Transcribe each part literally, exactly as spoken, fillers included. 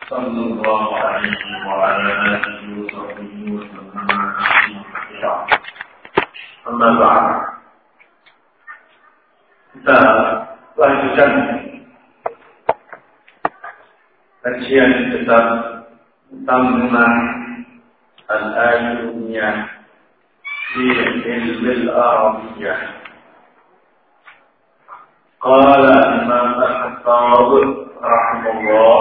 صلى الله عليه وعلى آله وصحبه وسلم. أما بعد, kita lanjutkan kajian kita tentang al-Ajurumiyah fi ilmi al-Arabiyyah. Qala Imam Al-Khattab rahimahullah,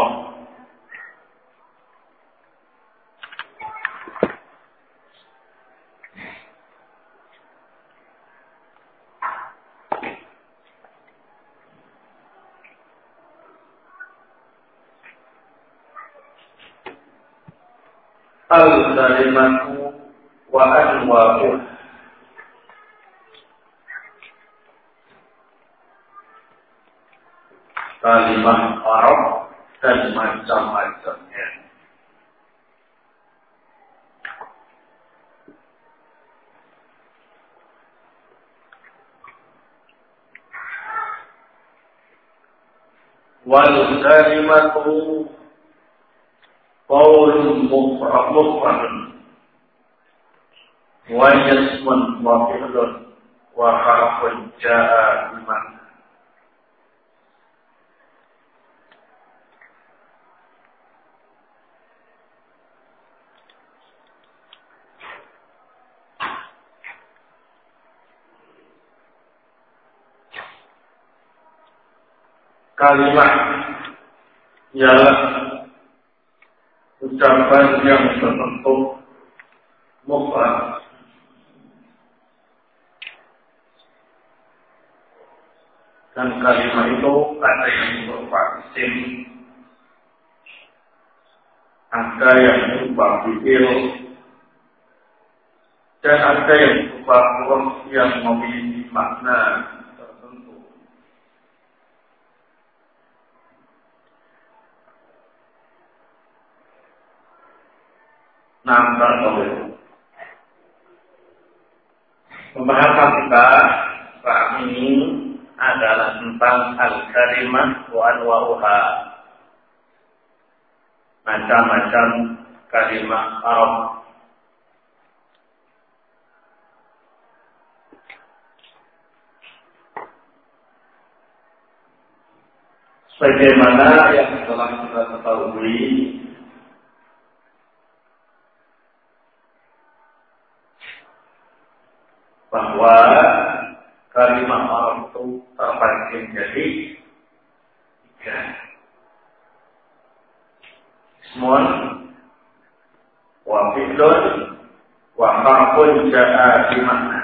al-kalimatu wa anwa'uha. Kalimat Arab dan macam-macamnya. Wal kalimatu qaulun mufradun wa ismun wa fi'lun wa harfun jaa'a biman. Kalimat ialah ucapan yang berbentuk mufrad dan kalimat itu ada yang berupa isim, ada yang berupa fi'il, dan ada yang berupa huruf yang memiliki makna tertentu. Nampak boleh. Pembahasan kita saat ini adalah tentang al-kalimah wa anwa'uha, macam-macam kalimat Arab. Sebagaimana yang telah kita ketahui, bahwa kalimat Arab itu terbagi menjadi tiga. Ismun wa fi'lun wa harfun jaa'a bi makna.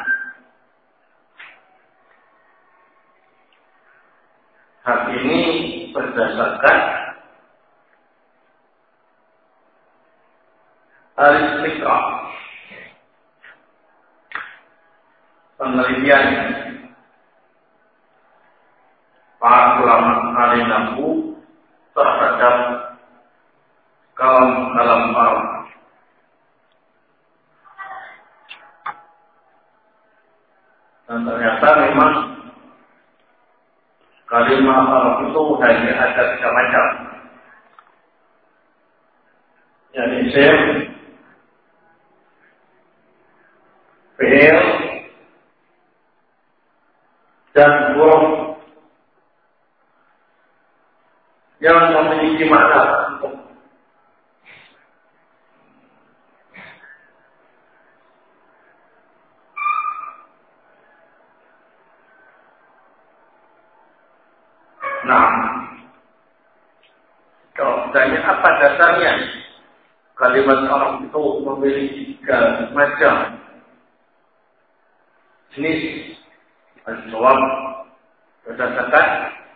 Hal ini berdasarkan al-istiqra', penelitian para ulama ahli nahwu terhadap kalam-kalam Arab. Dan ternyata memang kalimat Arab itu hanya ada tiga macam, yakni isim, fi'il, dan huruf yang memiliki makna tertentu. Nah, kalau ditanya apa dasarnya kalimat Arab itu memiliki tiga macam jenis, al-jawab berdasarkan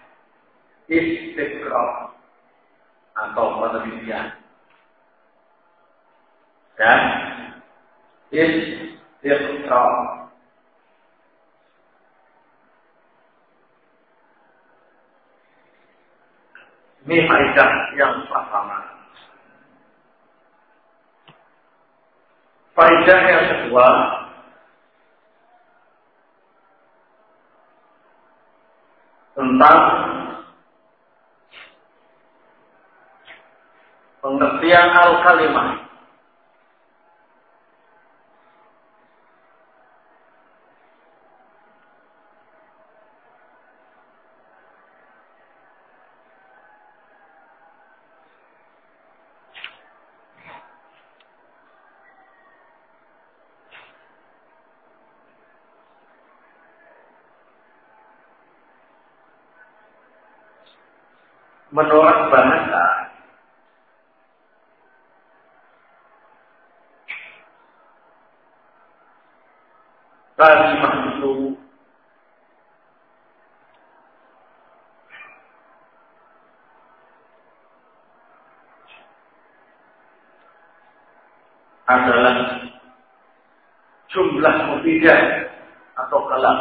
istiqra' atau penelitian. Dan istiqra' ini faedah yang pertama. Faedah yang kedua, tentang pengertian al-kalimah. Menurut bahasa, kalimah itu adalah jumlah mufidah atau kalam.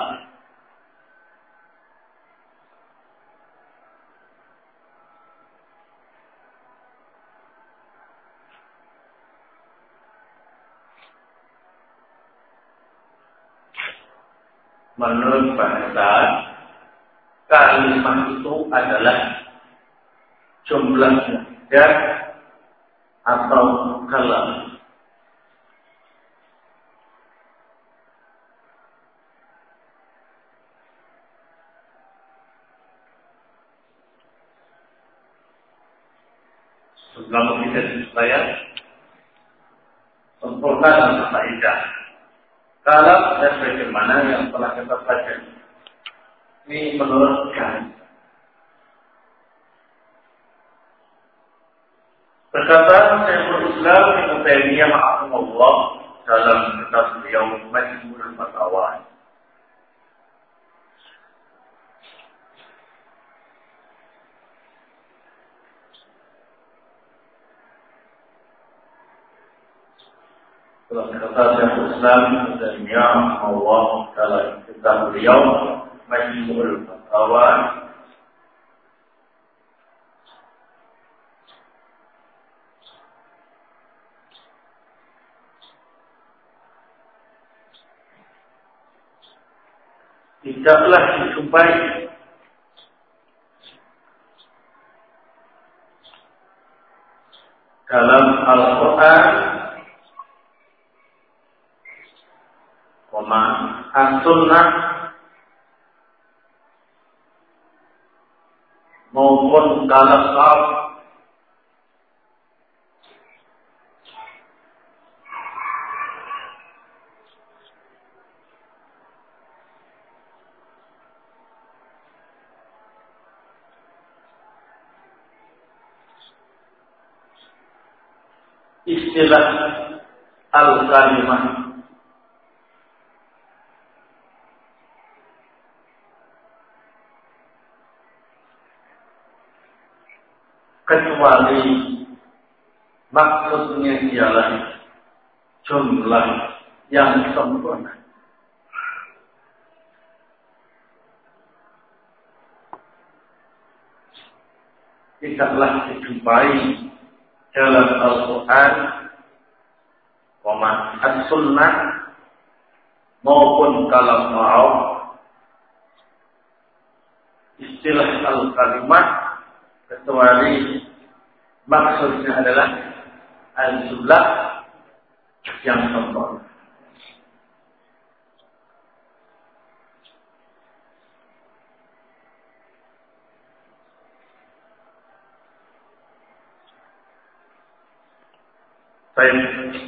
Menurut bahasa, kalimah itu adalah jumlah mufidah atau kalam. Sebelum kita supaya sempurna dan faedah. Kalam dan bagaimana yang telah kita baca ini menurut kami. Berkata Syekhul Islam Ibnu Taimiyah rahimahullah dalam kitab beliau Majmu'ul Fatawa. Dalam kata Syekhul Islam Ibnu Taimiyah rahimahullah dalam kitab beliau Majmu'ul Fatawa, tidaklah dijumpai dalam Al-Quran koma as-sunnah maupun kalam salaf istilah al-kalimah kecuali maksudnya ialah jumlah yang sempurna. Tidaklah dijumpai dalam Al-Quran, as-sunnah maupun kalam ma'ruf istilah al-kalimah kecuali maksudnya adalah al-jumlah yang sempurna. Baik,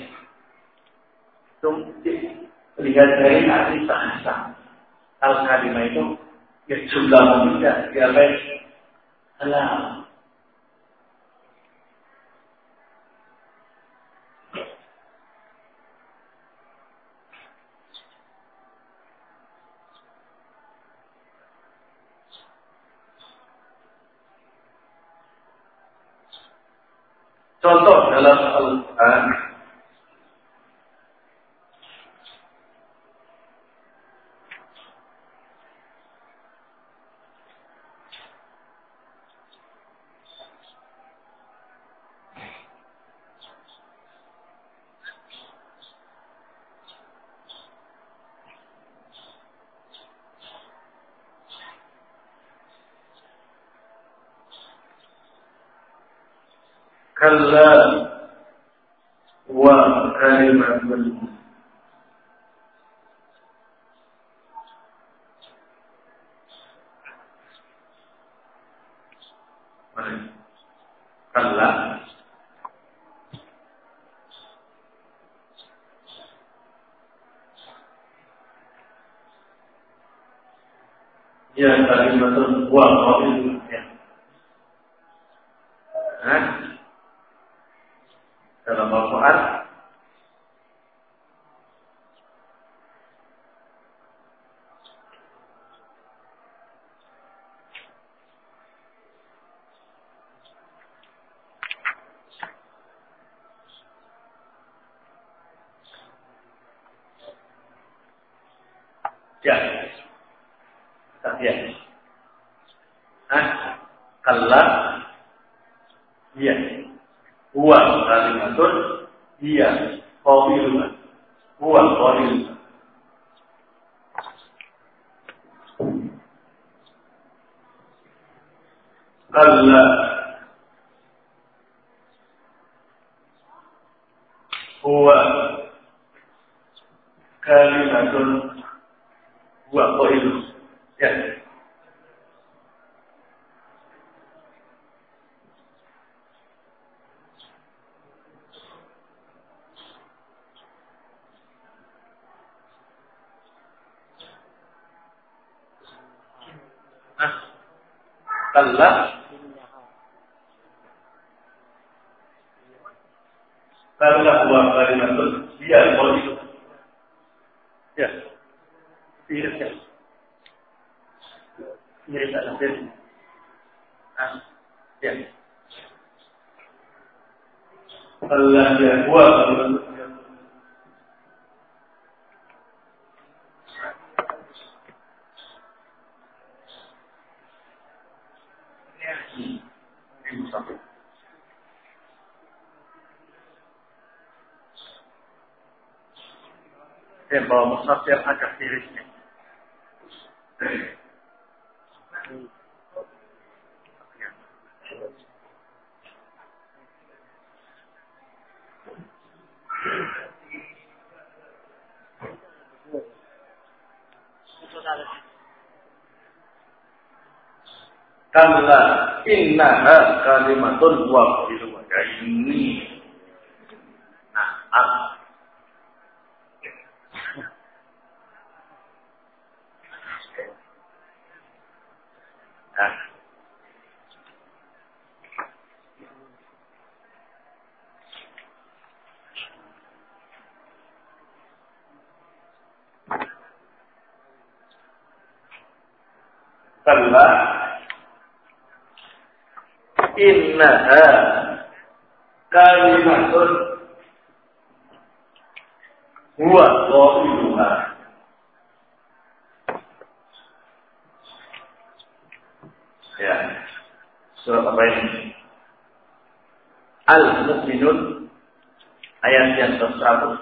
lihat dari arti bahasa al-kalimah itu ya jumlah mudah ya baik alam. Contoh dalam Al-Quran kalla wa kalimatun kalla ya kalimatun wa qaulun ya. Hah? Dalam Al-Quran ya ya. Hah? Kalla iya. Huwa kalimatun iya qaulun. Huwa qaulun. Kalla huwa kalimatun huwa qaulun. Ya. Ah, kalla kalla huwa kalimatun iya qaulun. Ya. Iya, ya. Ini tak ada. Ah, ya. Allah ya huwa kalimatun. Saya bawa mushaf yang agak tirisnya. Kalla innaha kalimatun wa qaulun. Ya ini. Nah, ah. Nah. Kalla innaha kalimatun huwa qailuha. Ya. Surat apa ini? Al-Mu'minun ayat yang ke-seratus.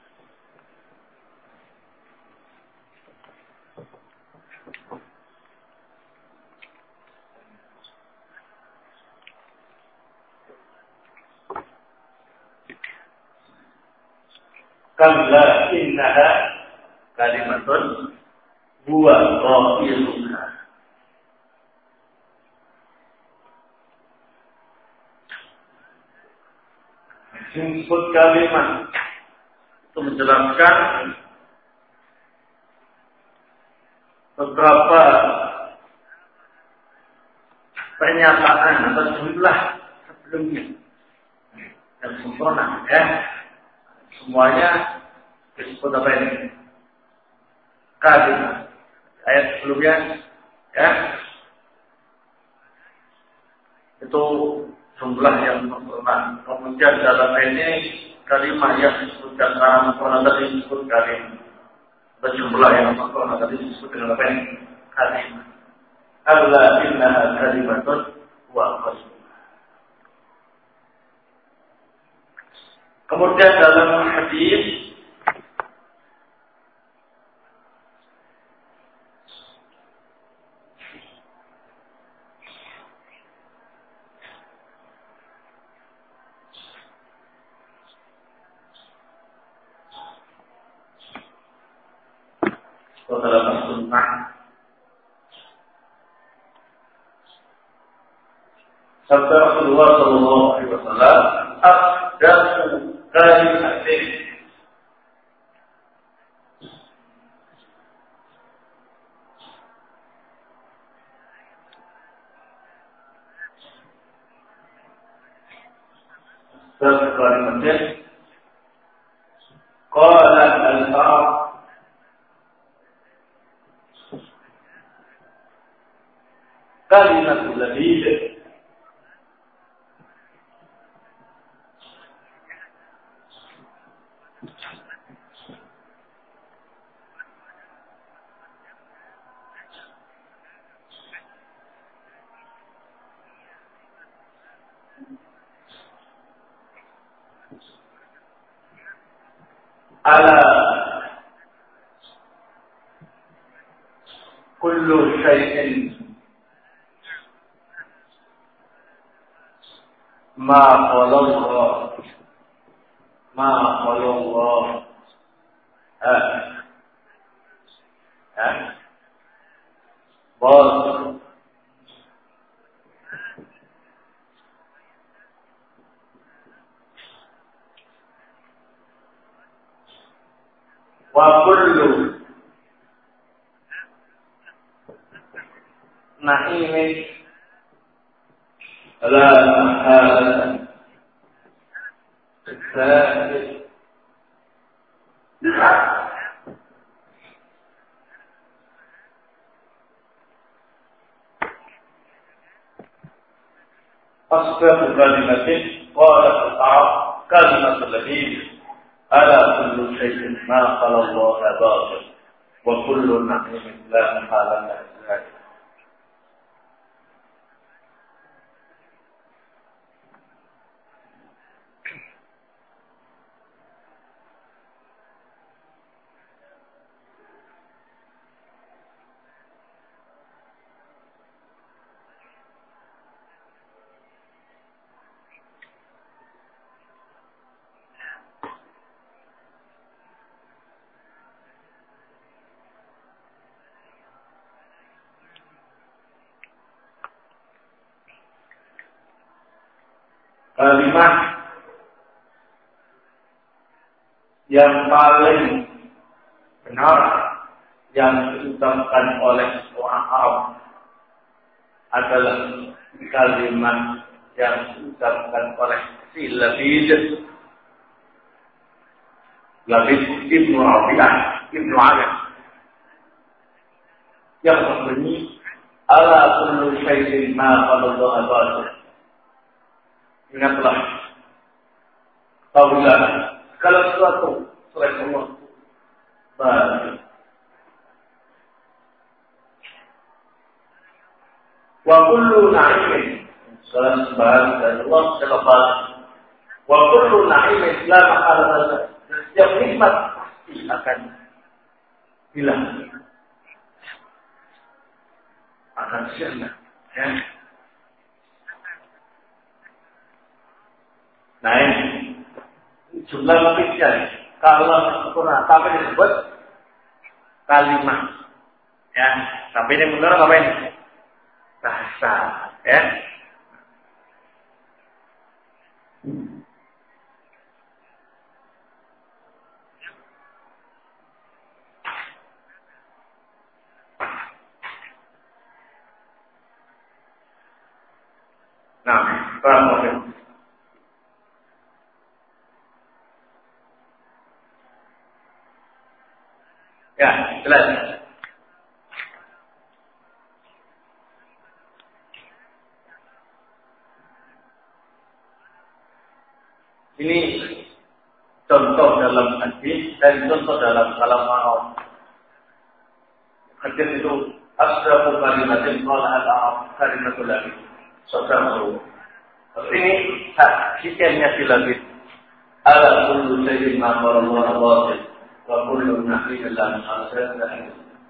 Kalla innaha kalimatun huwa qailuha. Disebut kalimat itu menjelaskan beberapa pernyataan atau jumlah sebelumnya yang sempurna ya. Semuanya disebut apa ini? Kalimat. Ayat sebelumnya ya. Itu jumlah yang sempurna. Kemudian dalam ini kalimat yang disebutkan dalam Al-Quran tadi disebut kalimat. Jumlah yang sempurna tadi disebut dengan apa ini? Kalimat. Allah innaha kalimatun wa qaulun. Kemudian dalam hadis atau dalam sunnah. Sabda Rasulullah Sallallahu Alaihi Wasallam, "Abdatu kalimatin." Abdatu kalimatin. Qala al-Arab kalimatul labid. Ala kullu syai'in ma qala Allah ma qala Allah eh eh bos wa kullu na'imin la mahalatan tsari asbab kalimatin qala al-Arab kalimatul labid. Ala kullu syai'in ma qala Allah batil wa kullu na'imin la mahalata dzalik. Kalimat yang paling benar yang diucapkan oleh orang Arab adalah kalimat yang diucapkan oleh si Labid Labid Ibnu Rabi'ah Ibnu Amir yang berbunyi ala kullu syai'in ma qala Allah batil. Ingatlah, tahulah, segala sesuatu selain Allah batil. Wa kullu na'imin, segala sembahan dari Allah adalah batil. Wa kullu na'imin la mahalata, setiap nikmat pasti akan hilang, akan sirna. Ya. Nah ini jumlah lebihnya kalau sempurna sampai disebut kalimat, ya sampai ini benar apa ini bahasa, ya. Nah, terang mungkin. Ya, jelas. Ini contoh dalam hadis dan contoh dalam kalam ma'ruf. Hadis itu asrafu kalimatin qala al-Arab kalimatul labid. Saudara-saudara. Ini hadisnya dilabid. Ala kullu syai'in ma qala Allah batil. Wa kullu nahyin la mahalata.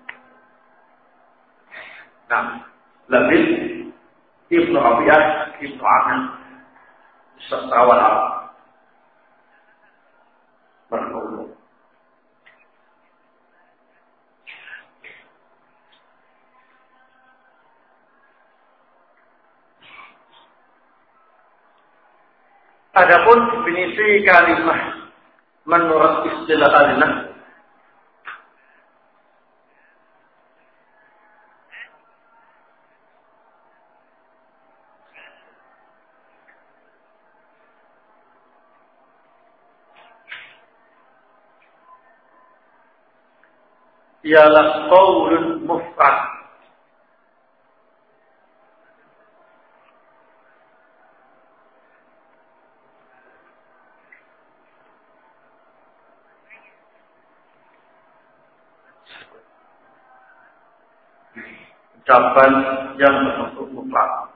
Nah, Labid Ibnu Rabi'ah Ibnu Amir sastrawan Arab berkulu. Adapun definisi kalimah menurut istilah al-nahwu ialah qaulun mufrad ucapan yang berbentuk mutlak.